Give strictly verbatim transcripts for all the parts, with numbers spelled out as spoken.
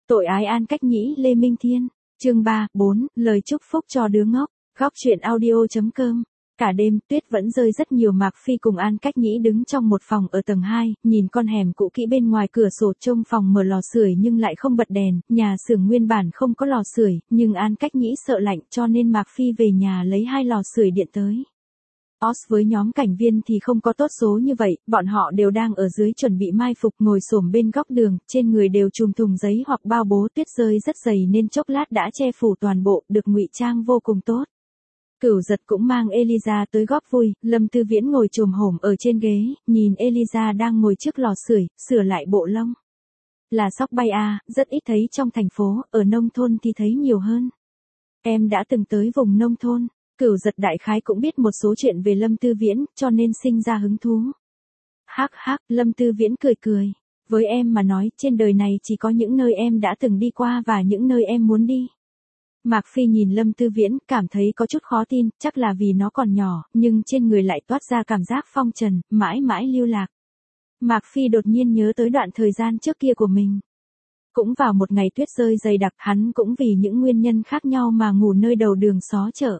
Tội ái An Cách Nhĩ Lê Minh Thiên. Chương ba, bốn, lời chúc phúc cho đứa ngốc. Góc truyện audio.com. Cả đêm, tuyết vẫn rơi rất nhiều. Mạc Phi cùng An Cách Nhĩ đứng trong một phòng ở tầng hai, nhìn con hẻm cũ kỹ bên ngoài cửa sổ trông phòng mở lò sưởi nhưng lại không bật đèn, nhà xưởng nguyên bản không có lò sưởi, nhưng An Cách Nhĩ sợ lạnh cho nên Mạc Phi về nhà lấy hai lò sưởi điện tới. Os với nhóm cảnh viên thì không có tốt số như vậy, bọn họ đều đang ở dưới chuẩn bị mai phục, ngồi xổm bên góc đường, trên người đều trùm thùng giấy hoặc bao bố, tuyết rơi rất dày nên chốc lát đã che phủ toàn bộ, được ngụy trang vô cùng tốt. Cửu Giật cũng mang Eliza tới góp vui, Lâm Tư Viễn ngồi chồm hổm ở trên ghế, nhìn Eliza đang ngồi trước lò sưởi, sửa lại bộ lông. Là sóc bay à, rất ít thấy trong thành phố, ở nông thôn thì thấy nhiều hơn. Em đã từng tới vùng nông thôn. Cửu Giật đại khái cũng biết một số chuyện về Lâm Tư Viễn, cho nên sinh ra hứng thú. Hắc hắc, Lâm Tư Viễn cười cười. Với em mà nói, trên đời này chỉ có những nơi em đã từng đi qua và những nơi em muốn đi. Mạc Phi nhìn Lâm Tư Viễn, cảm thấy có chút khó tin, chắc là vì nó còn nhỏ, nhưng trên người lại toát ra cảm giác phong trần, mãi mãi lưu lạc. Mạc Phi đột nhiên nhớ tới đoạn thời gian trước kia của mình. Cũng vào một ngày tuyết rơi dày đặc, hắn cũng vì những nguyên nhân khác nhau mà ngủ nơi đầu đường xó chợ.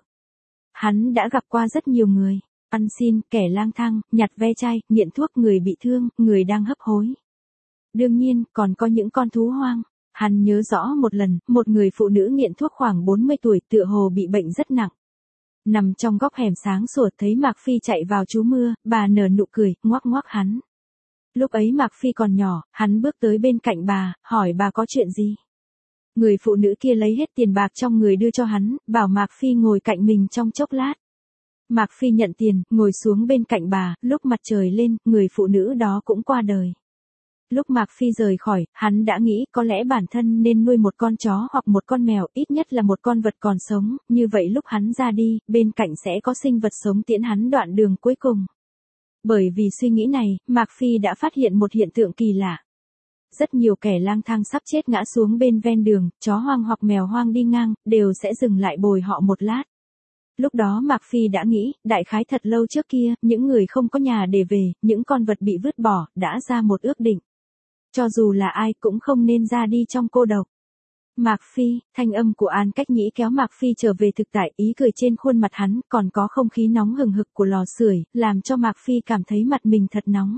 Hắn đã gặp qua rất nhiều người, ăn xin, kẻ lang thang, nhặt ve chai, nghiện thuốc, người bị thương, người đang hấp hối. Đương nhiên, còn có những con thú hoang. Hắn nhớ rõ một lần, một người phụ nữ nghiện thuốc khoảng bốn mươi tuổi tựa hồ bị bệnh rất nặng. Nằm trong góc hẻm sáng sủa thấy Mạc Phi chạy vào trú mưa, bà nở nụ cười, ngoắc ngoắc hắn. Lúc ấy Mạc Phi còn nhỏ, hắn bước tới bên cạnh bà, hỏi bà có chuyện gì. Người phụ nữ kia lấy hết tiền bạc trong người đưa cho hắn, bảo Mạc Phi ngồi cạnh mình trong chốc lát. Mạc Phi nhận tiền, ngồi xuống bên cạnh bà, lúc mặt trời lên, người phụ nữ đó cũng qua đời. Lúc Mạc Phi rời khỏi, hắn đã nghĩ có lẽ bản thân nên nuôi một con chó hoặc một con mèo, ít nhất là một con vật còn sống, như vậy lúc hắn ra đi, bên cạnh sẽ có sinh vật sống tiễn hắn đoạn đường cuối cùng. Bởi vì suy nghĩ này, Mạc Phi đã phát hiện một hiện tượng kỳ lạ. Rất nhiều kẻ lang thang sắp chết ngã xuống bên ven đường, chó hoang hoặc mèo hoang đi ngang, đều sẽ dừng lại bồi họ một lát. Lúc đó Mạc Phi đã nghĩ, đại khái thật lâu trước kia, những người không có nhà để về, những con vật bị vứt bỏ, đã ra một ước định. Cho dù là ai cũng không nên ra đi trong cô độc. Mạc Phi, thanh âm của An Cách Nhĩ kéo Mạc Phi trở về thực tại, ý cười trên khuôn mặt hắn, còn có không khí nóng hừng hực của lò sưởi, làm cho Mạc Phi cảm thấy mặt mình thật nóng.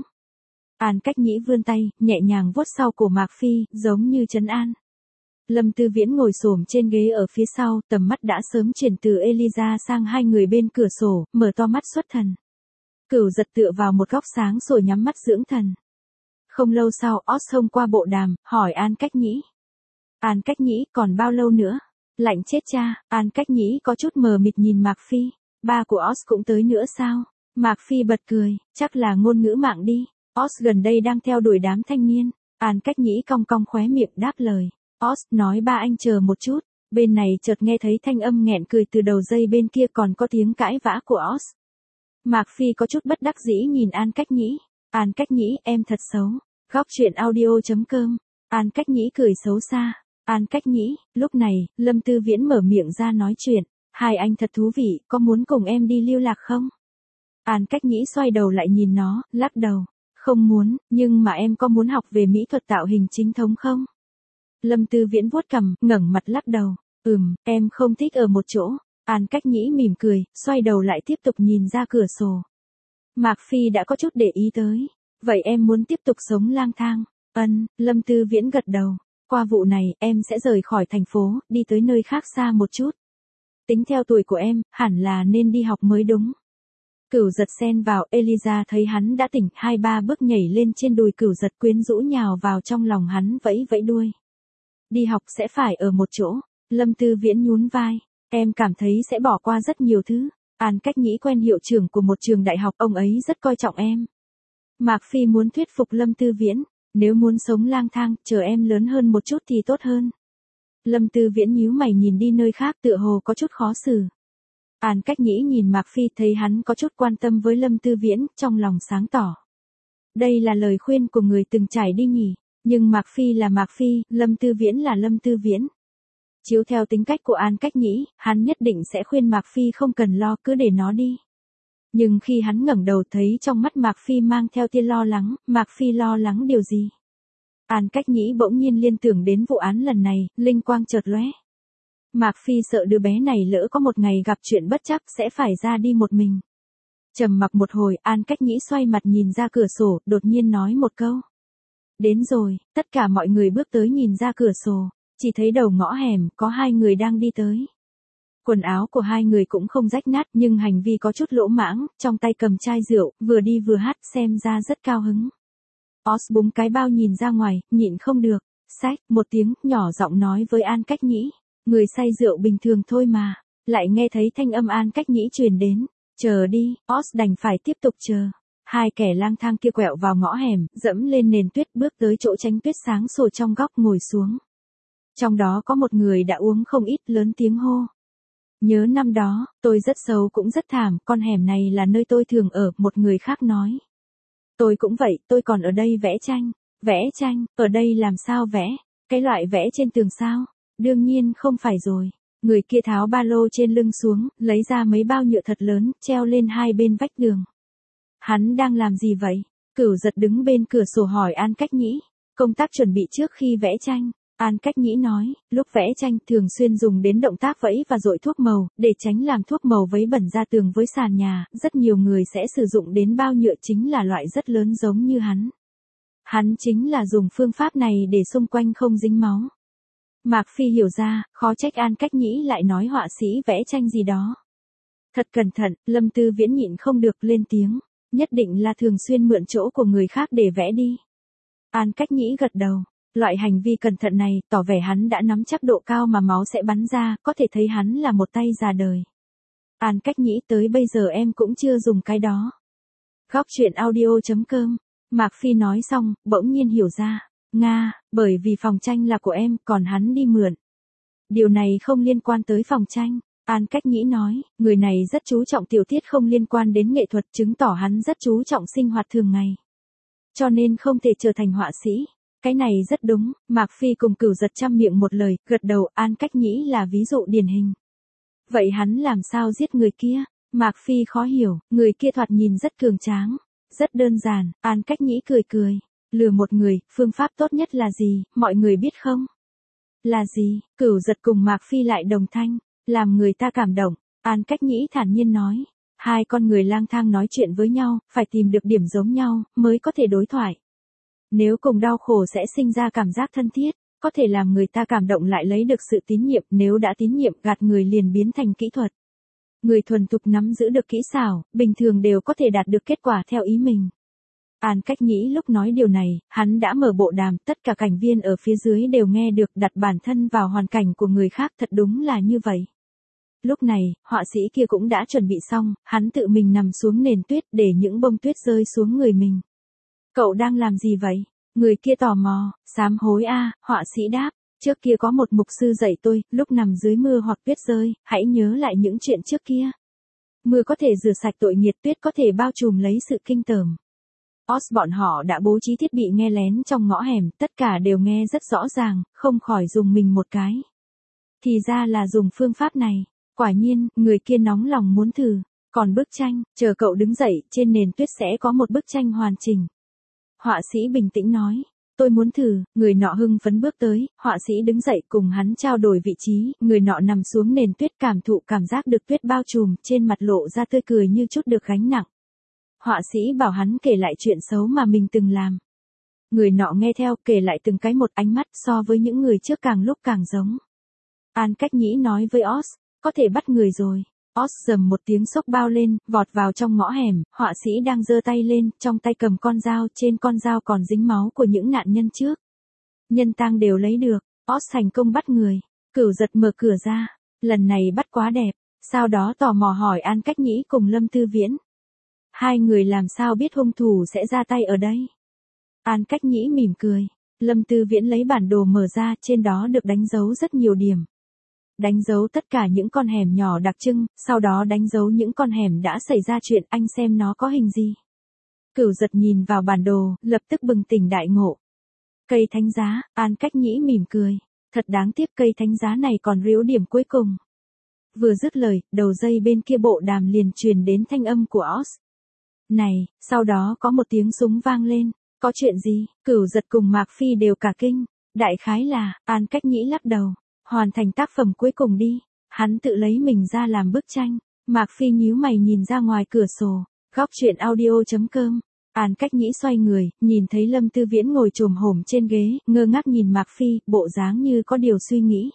An Cách Nhĩ vươn tay, nhẹ nhàng vuốt sau cổ Mạc Phi, giống như trấn an. Lâm Tư Viễn ngồi xổm trên ghế ở phía sau, tầm mắt đã sớm chuyển từ Eliza sang hai người bên cửa sổ, mở to mắt xuất thần. Cửu Giật tựa vào một góc sáng rồi nhắm mắt dưỡng thần. Không lâu sau, Os xông qua bộ đàm, hỏi An Cách Nhĩ. An Cách Nhĩ, còn bao lâu nữa? Lạnh chết cha. An Cách Nhĩ có chút mờ mịt nhìn Mạc Phi. Ba của Os cũng tới nữa sao? Mạc Phi bật cười, chắc là ngôn ngữ mạng đi. Os gần đây đang theo đuổi đám thanh niên. An Cách Nhĩ cong cong khóe miệng đáp lời. Os nói ba anh chờ một chút. Bên này chợt nghe thấy thanh âm nghẹn cười từ đầu dây bên kia, còn có tiếng cãi vã của Os. Mạc Phi có chút bất đắc dĩ nhìn An Cách Nhĩ. An Cách Nhĩ, em thật xấu. Góc truyện audio.com. An Cách Nhĩ cười xấu xa. An Cách Nhĩ, lúc này, Lâm Tư Viễn mở miệng ra nói chuyện. Hai anh thật thú vị, có muốn cùng em đi lưu lạc không? An Cách Nhĩ xoay đầu lại nhìn nó, lắc đầu. Không muốn, nhưng mà em có muốn học về mỹ thuật tạo hình chính thống không? Lâm Tư Viễn vuốt cằm, ngẩng mặt lắc đầu. Ừm, em không thích ở một chỗ. An Cách Nhĩ mỉm cười, xoay đầu lại tiếp tục nhìn ra cửa sổ. Mạc Phi đã có chút để ý tới. Vậy em muốn tiếp tục sống lang thang? Ân, Lâm Tư Viễn gật đầu. Qua vụ này, em sẽ rời khỏi thành phố, đi tới nơi khác xa một chút. Tính theo tuổi của em, hẳn là nên đi học mới đúng. Cửu Giật xen vào, Eliza thấy hắn đã tỉnh, hai ba bước nhảy lên trên đùi Cửu Giật, quyến rũ nhào vào trong lòng hắn, vẫy vẫy đuôi. Đi học sẽ phải ở một chỗ. Lâm Tư Viễn nhún vai. Em cảm thấy sẽ bỏ qua rất nhiều thứ. An Cách Nhĩ quen hiệu trưởng của một trường đại học, ông ấy rất coi trọng em. Mạc Phi muốn thuyết phục Lâm Tư Viễn. Nếu muốn sống lang thang, chờ em lớn hơn một chút thì tốt hơn. Lâm Tư Viễn nhíu mày nhìn đi nơi khác, tựa hồ có chút khó xử. An Cách Nhĩ nhìn Mạc Phi, thấy hắn có chút quan tâm với Lâm Tư Viễn, trong lòng sáng tỏ. Đây là lời khuyên của người từng trải đi nhỉ. Nhưng Mạc Phi là Mạc Phi, Lâm Tư Viễn là Lâm Tư Viễn. Chiếu theo tính cách của An Cách Nhĩ, hắn nhất định sẽ khuyên Mạc Phi không cần lo, cứ để nó đi. Nhưng khi hắn ngẩng đầu thấy trong mắt Mạc Phi mang theo tia lo lắng, Mạc Phi lo lắng điều gì? An Cách Nhĩ bỗng nhiên liên tưởng đến vụ án lần này, linh quang chợt lóe. Mạc Phi sợ đứa bé này lỡ có một ngày gặp chuyện bất trắc sẽ phải ra đi một mình. Trầm mặc một hồi, An Cách Nhĩ xoay mặt nhìn ra cửa sổ, đột nhiên nói một câu. Đến rồi, tất cả mọi người bước tới nhìn ra cửa sổ, chỉ thấy đầu ngõ hẻm có hai người đang đi tới. Quần áo của hai người cũng không rách nát nhưng hành vi có chút lỗ mãng, trong tay cầm chai rượu, vừa đi vừa hát xem ra rất cao hứng. Oz búng cái bao nhìn ra ngoài, nhịn không được, xách, một tiếng, nhỏ giọng nói với An Cách Nhĩ. Người say rượu bình thường thôi mà, lại nghe thấy thanh âm An Cách Nhĩ truyền đến. Chờ đi, Oz đành phải tiếp tục chờ. Hai kẻ lang thang kia quẹo vào ngõ hẻm, dẫm lên nền tuyết bước tới chỗ tránh tuyết sáng sủa trong góc ngồi xuống. Trong đó có một người đã uống không ít, lớn tiếng hô. Nhớ năm đó, tôi rất xấu cũng rất thảm, con hẻm này là nơi tôi thường ở, một người khác nói. Tôi cũng vậy, tôi còn ở đây vẽ tranh. Vẽ tranh, ở đây làm sao vẽ? Cái loại vẽ trên tường sao? Đương nhiên không phải rồi. Người kia tháo ba lô trên lưng xuống, lấy ra mấy bao nhựa thật lớn, treo lên hai bên vách tường. Hắn đang làm gì vậy? Cửu Giật đứng bên cửa sổ hỏi An Cách Nhĩ. Công tác chuẩn bị trước khi vẽ tranh. An Cách Nhĩ nói, lúc vẽ tranh thường xuyên dùng đến động tác vẫy và dội thuốc màu, để tránh làm thuốc màu vấy bẩn ra tường với sàn nhà, rất nhiều người sẽ sử dụng đến bao nhựa chính là loại rất lớn giống như hắn. Hắn chính là dùng phương pháp này để xung quanh không dính máu. Mạc Phi hiểu ra, khó trách An Cách Nhĩ lại nói họa sĩ vẽ tranh gì đó. Thật cẩn thận, Lâm Tư Viễn nhịn không được lên tiếng, nhất định là thường xuyên mượn chỗ của người khác để vẽ đi. An Cách Nhĩ gật đầu. Loại hành vi cẩn thận này, tỏ vẻ hắn đã nắm chắc độ cao mà máu sẽ bắn ra, có thể thấy hắn là một tay già đời. An Cách Nhĩ tới bây giờ em cũng chưa dùng cái đó. Góc truyện audio chấm com. Mạc Phi nói xong, bỗng nhiên hiểu ra. Nga, bởi vì phòng tranh là của em, còn hắn đi mượn. Điều này không liên quan tới phòng tranh. An Cách Nhĩ nói, người này rất chú trọng tiểu tiết không liên quan đến nghệ thuật, chứng tỏ hắn rất chú trọng sinh hoạt thường ngày. Cho nên không thể trở thành họa sĩ. Cái này rất đúng, Mạc Phi cùng Cửu Giật chăm miệng một lời, gật đầu. An Cách Nhĩ là ví dụ điển hình. Vậy hắn làm sao giết người kia? Mạc Phi khó hiểu, người kia thoạt nhìn rất cường tráng. Rất đơn giản, An Cách Nhĩ cười cười. Lừa một người, phương pháp tốt nhất là gì, mọi người biết không? Là gì? Cửu Giật cùng Mạc Phi lại đồng thanh. Làm người ta cảm động. An Cách Nhĩ thản nhiên nói. Hai con người lang thang nói chuyện với nhau, phải tìm được điểm giống nhau, mới có thể đối thoại. Nếu cùng đau khổ sẽ sinh ra cảm giác thân thiết, có thể làm người ta cảm động lại lấy được sự tín nhiệm, nếu đã tín nhiệm gạt người liền biến thành kỹ thuật. Người thuần thục nắm giữ được kỹ xảo, bình thường đều có thể đạt được kết quả theo ý mình. An Cách Nhĩ lúc nói điều này, hắn đã mở bộ đàm, tất cả cảnh viên ở phía dưới đều nghe được, đặt bản thân vào hoàn cảnh của người khác, thật đúng là như vậy. Lúc này, họa sĩ kia cũng đã chuẩn bị xong, hắn tự mình nằm xuống nền tuyết để những bông tuyết rơi xuống người mình. Cậu đang làm gì vậy? Người kia tò mò. Sám hối a, họa sĩ đáp. Trước kia có một mục sư dạy tôi, lúc nằm dưới mưa hoặc tuyết rơi, hãy nhớ lại những chuyện trước kia. Mưa có thể rửa sạch tội nghiệt, tuyết có thể bao trùm lấy sự kinh tởm. Oz bọn họ đã bố trí thiết bị nghe lén trong ngõ hẻm, tất cả đều nghe rất rõ ràng, không khỏi dùng mình một cái. Thì ra là dùng phương pháp này. Quả nhiên, người kia nóng lòng muốn thử. Còn bức tranh, chờ cậu đứng dậy, trên nền tuyết sẽ có một bức tranh hoàn chỉnh. Họa sĩ bình tĩnh nói, tôi muốn thử. Người nọ hưng phấn bước tới, họa sĩ đứng dậy cùng hắn trao đổi vị trí, người nọ nằm xuống nền tuyết cảm thụ cảm giác được tuyết bao trùm, trên mặt lộ ra tươi cười như chút được gánh nặng. Họa sĩ bảo hắn kể lại chuyện xấu mà mình từng làm. Người nọ nghe theo, kể lại từng cái một, ánh mắt so với những người trước càng lúc càng giống. An Cách Nhĩ nói với Oz, có thể bắt người rồi. Oz rầm một tiếng xốc bao lên, vọt vào trong ngõ hẻm, họa sĩ đang giơ tay lên, trong tay cầm con dao, trên con dao còn dính máu của những nạn nhân trước. Nhân tang đều lấy được, Oz thành công bắt người. Cửu Giật mở cửa ra, lần này bắt quá đẹp, sau đó tò mò hỏi An Cách Nhĩ cùng Lâm Tư Viễn. Hai người làm sao biết hung thủ sẽ ra tay ở đây? An Cách Nhĩ mỉm cười, Lâm Tư Viễn lấy bản đồ mở ra, trên đó được đánh dấu rất nhiều điểm. Đánh dấu tất cả những con hẻm nhỏ đặc trưng, sau đó đánh dấu những con hẻm đã xảy ra chuyện, anh xem nó có hình gì. Cửu Giật nhìn vào bản đồ, lập tức bừng tỉnh đại ngộ. Cây thánh giá, An Cách Nhĩ mỉm cười. Thật đáng tiếc cây thánh giá này còn ríu điểm cuối cùng. Vừa dứt lời, đầu dây bên kia bộ đàm liền truyền đến thanh âm của Oz. Này, sau đó có một tiếng súng vang lên. Có chuyện gì? Cửu Giật cùng Mạc Phi đều cả kinh. Đại khái là, An Cách Nhĩ lắc đầu. Hoàn thành tác phẩm cuối cùng đi. Hắn tự lấy mình ra làm bức tranh. Mạc Phi nhíu mày nhìn ra ngoài cửa sổ. Góc chuyện audio chấm com. An Cách Nhĩ xoay người, nhìn thấy Lâm Tư Viễn ngồi chồm hổm trên ghế, ngơ ngác nhìn Mạc Phi, bộ dáng như có điều suy nghĩ.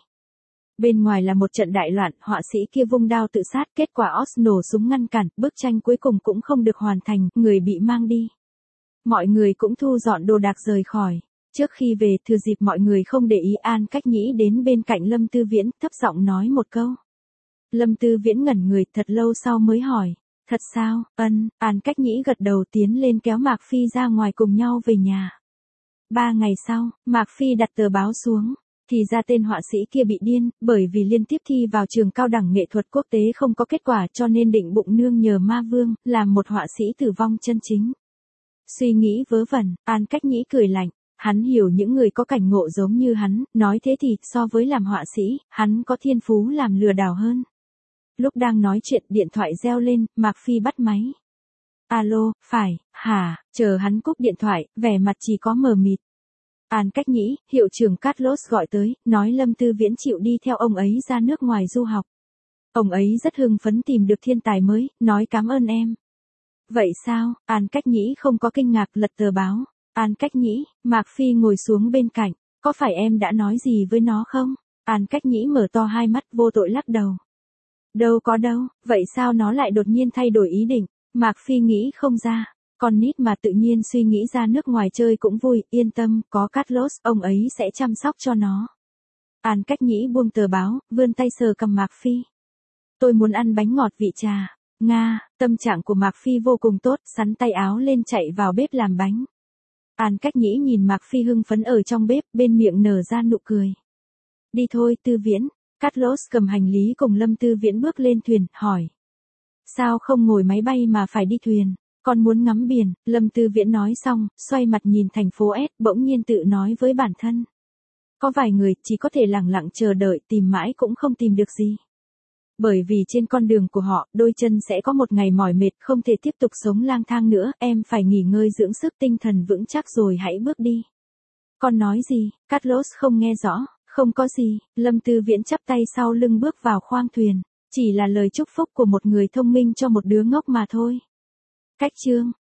Bên ngoài là một trận đại loạn, họa sĩ kia vung đao tự sát, kết quả Oz nổ súng ngăn cản, bức tranh cuối cùng cũng không được hoàn thành, người bị mang đi. Mọi người cũng thu dọn đồ đạc rời khỏi. Trước khi về, thừa dịp mọi người không để ý, An Cách Nhĩ đến bên cạnh Lâm Tư Viễn, thấp giọng nói một câu. Lâm Tư Viễn ngẩn người, thật lâu sau mới hỏi. Thật sao? Ân. An Cách Nhĩ gật đầu, tiến lên kéo Mạc Phi ra ngoài cùng nhau về nhà. Ba ngày sau, Mạc Phi đặt tờ báo xuống. Thì ra tên họa sĩ kia bị điên, bởi vì liên tiếp thi vào trường cao đẳng nghệ thuật quốc tế không có kết quả, cho nên định bụng nương nhờ ma vương, làm một họa sĩ tử vong chân chính. Suy nghĩ vớ vẩn, An Cách Nhĩ cười lạnh. Hắn hiểu những người có cảnh ngộ giống như hắn, nói thế thì, so với làm họa sĩ, hắn có thiên phú làm lừa đảo hơn. Lúc đang nói chuyện, điện thoại reo lên, Mạc Phi bắt máy. Alo, phải, hả, chờ hắn cúp điện thoại, vẻ mặt chỉ có mờ mịt. An Cách Nhĩ, hiệu trưởng Carlos gọi tới, nói Lâm Tư Viễn chịu đi theo ông ấy ra nước ngoài du học. Ông ấy rất hưng phấn tìm được thiên tài mới, nói cảm ơn em. Vậy sao? An Cách Nhĩ không có kinh ngạc, lật tờ báo. An Cách Nhĩ, Mạc Phi ngồi xuống bên cạnh, có phải em đã nói gì với nó không? An Cách Nhĩ mở to hai mắt vô tội lắc đầu. Đâu có đâu, vậy sao nó lại đột nhiên thay đổi ý định? Mạc Phi nghĩ không ra, con nít mà tự nhiên suy nghĩ ra nước ngoài chơi cũng vui, yên tâm, có Carlos, ông ấy sẽ chăm sóc cho nó. An Cách Nhĩ buông tờ báo, vươn tay sờ cầm Mạc Phi. Tôi muốn ăn bánh ngọt vị trà. Nga, tâm trạng của Mạc Phi vô cùng tốt, sắn tay áo lên chạy vào bếp làm bánh. An Cách Nhĩ nhìn Mạc Phi hưng phấn ở trong bếp, bên miệng nở ra nụ cười. Đi thôi, Tư Viễn. Carlos cầm hành lý cùng Lâm Tư Viễn bước lên thuyền, hỏi. Sao không ngồi máy bay mà phải đi thuyền? Con muốn ngắm biển. Lâm Tư Viễn nói xong, xoay mặt nhìn thành phố S, bỗng nhiên tự nói với bản thân. Có vài người chỉ có thể lặng lặng chờ đợi, tìm mãi cũng không tìm được gì. Bởi vì trên con đường của họ, đôi chân sẽ có một ngày mỏi mệt, không thể tiếp tục sống lang thang nữa, em phải nghỉ ngơi dưỡng sức tinh thần vững chắc rồi hãy bước đi. Con nói gì? Carlos không nghe rõ. Không có gì, Lâm Tư Viễn chắp tay sau lưng bước vào khoang thuyền. Chỉ là lời chúc phúc của một người thông minh cho một đứa ngốc mà thôi. Cách chương.